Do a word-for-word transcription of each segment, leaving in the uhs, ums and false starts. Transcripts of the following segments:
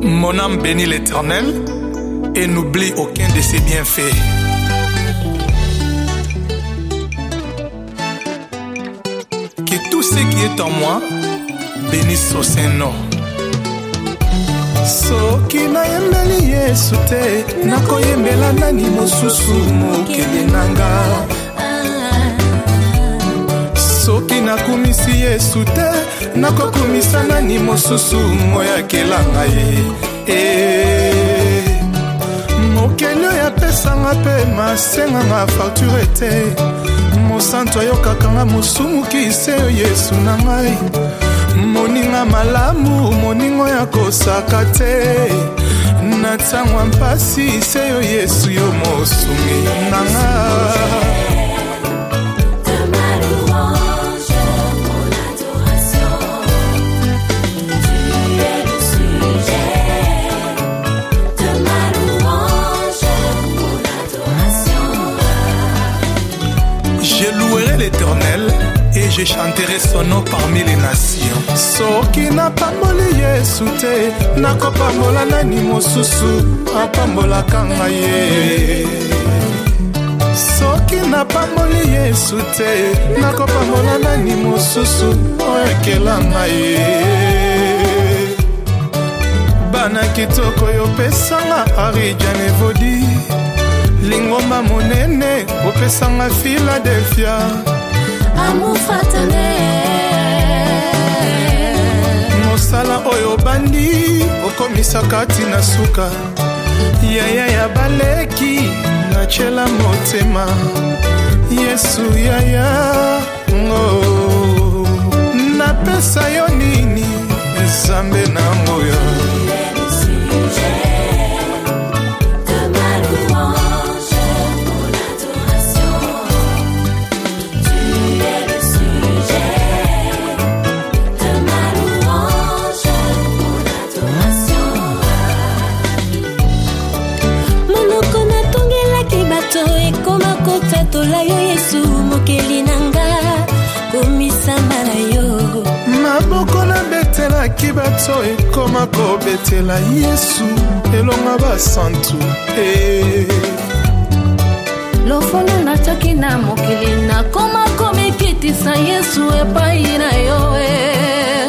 Mon âme bénit l'Éternel et n'oublie aucun de ses bienfaits. Que tout ce qui est en moi bénisse son Saint-Nom. Soki na yembeli Yesu te, nakoyembela nani mosusu mokili nanga. Soki nakumisi Yesu te, nakokumisa nani mosusu moyakela ngai. Eh, mokeli oyo apesanga mpe masenganga facture te. Mosantu ayokakanga mosumu kise yo Yesu na ngai. Moninga malamu, moningo ya kosaka te. Na tangwa mpasi se yo Yesu yo mosungi nanga. Je louerai l'Éternel et je chanterai son nom parmi les nations. Soki na pamboli Yesu te, nakopambola nani mosusu apambolaka ngai. Soki na pamboli Yesu te, nakopambola nani mosusu oyekela ngai. Bana kitoko yo pesanga Arijane Vodi. Lingomba monene opesanga Philadelphia. Amour fraternel. Mosala oyo bandi okomisa kati na suka. Yaya ya baleki na chela motema. Yesu yaya ngo. Napesa yo nini Nzambe na ngoya. Tola yo Yesu mokeli nanga komisa mbala yo. Maboko na betela kibato ekoma ko betela Yesu elonga basantu. Eh. Lofolo na toki na mokeli na koma komikitisa Yesu epai na yo eh.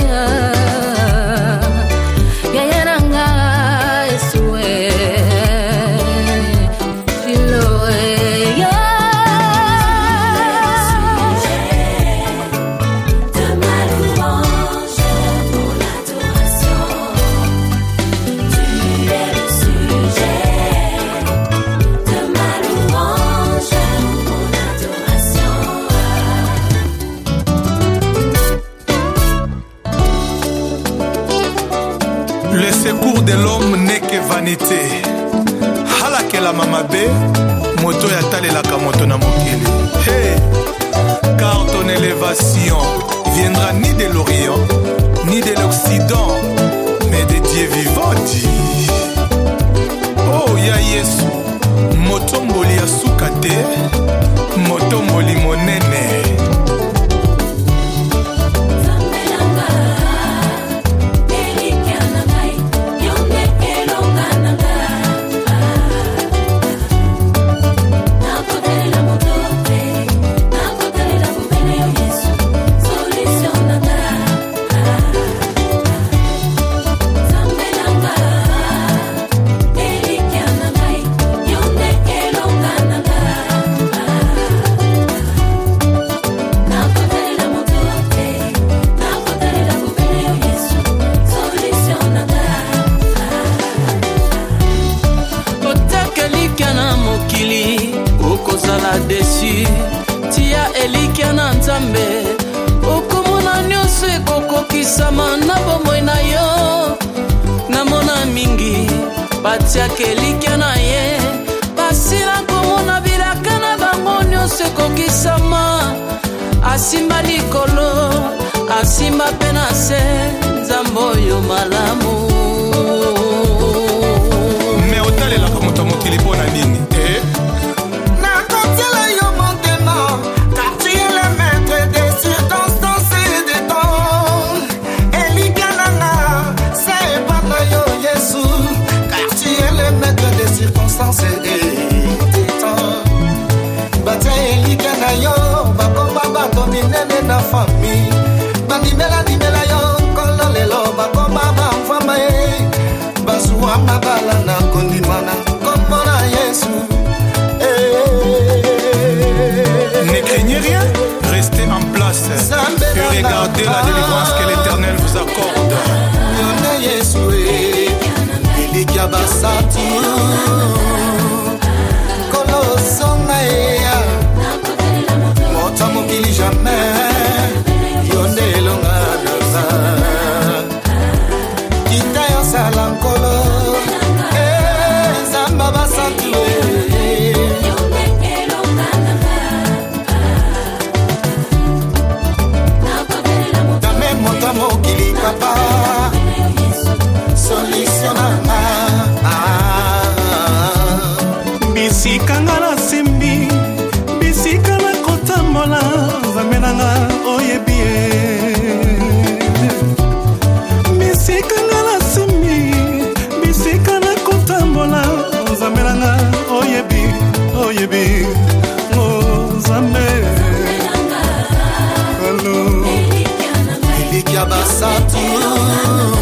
Yaya nanga Yesu eh. Filo eh. Yeah. Le secours de l'homme n'est que vanité. Halakela mamabe, moto ya talelaka moto na mokili. Hey, car ton élévation viendra ni de l'Orient, ni de l'Occident, mais de Dieu vivant dit. Oh ya Yesu, moto mboli ya sukate, moto mboli monene. Dessus tia elikia na Nzambe okomona nyonso ekokokisama na bomoi na yo. Namona mingi batiaka elikia na ye basila komona bilaka na bango nyonso ekokisama. Asimba likolo asimba pe na se Nzambe oyo malamu. Me otalelaka moto mokili mpo na nini eh? Yesu la délivrance que l'Éternel vous accorde. Yonde Yesue, Elikia Basati, Kolo Songa Ea, Mota Mokili jamais, Yonde Longa Naza, Kita Yosalankolo, Zamba Basati. Mokili papa solutionama bisika ngala simbi bisika na kotambola zamenanga oyebie bisika ngala simbi bisika na kotambola zamenanga oyebi oyebi ngo zambe hello Elikia Basati